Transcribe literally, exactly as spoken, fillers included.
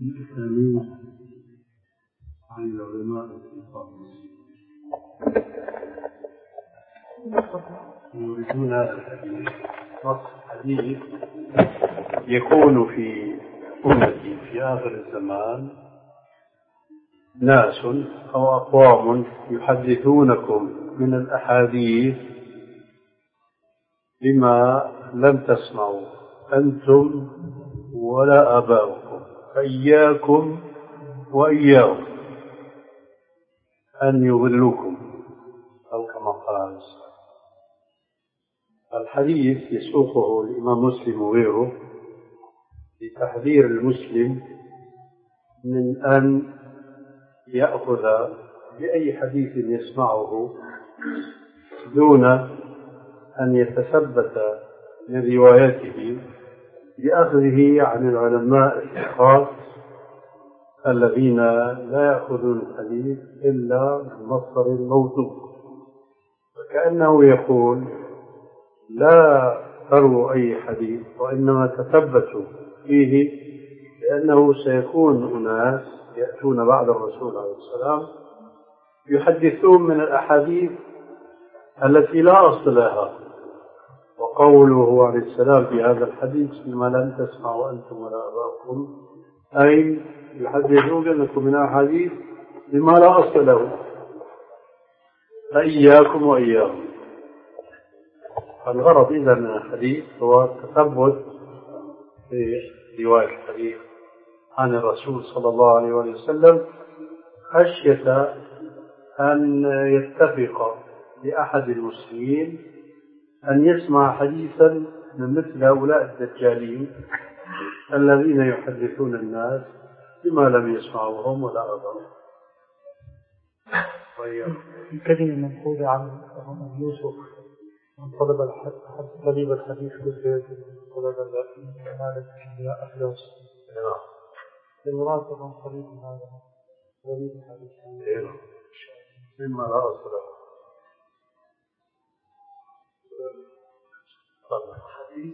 الإسلامي عن العلماء الخاص يريدون الحديث نص حديث يكون في أمتي في آخر الزمان ناس أو أقوام يحدثونكم من الأحاديث بما لم تسمعوا أنتم ولا آباؤكم، فإياكم وإياهم أن يضلوكم، أو كما قال. الحديث يسوقه الإمام مسلم وغيره لتحذير المسلم من أن يأخذ بأي حديث يسمعه دون أن يتثبت من روايته بأخذه عن العلماء الخاص الذين لا يأخذون الحديث إلا من مصدر موثوق. فكأنه يقول لا تروا أي حديث وإنما تثبتوا فيه، لأنه سيكون أناس يأتون بعد الرسول عليه السلام يحدثون من الأحاديث التي لا أصل لها. وقوله عليه السلام في هذا الحديث بما لم تسمعوا أنتم ولا آباؤكم، أي يحدثون لكم من أحاديث بما لا أصل له، فإياكم وإياهم. الغرض إذا من الحديث هو التثبت في رواية الحديث عن الرسول صلى الله عليه وسلم، خشية أن يتفق لأحد المسلمين أن يسمع حديثا من مثل هؤلاء الدجالين الذين يحدثون الناس بما لم يسمعوهم ولا آباؤهم. الكلمة المنقولة عن يوسف من طلب الحديث طلب الحديث بالبيت طلب المال في أفلاس المراد من طريق هذا وليد الحديث مما لا أصل له.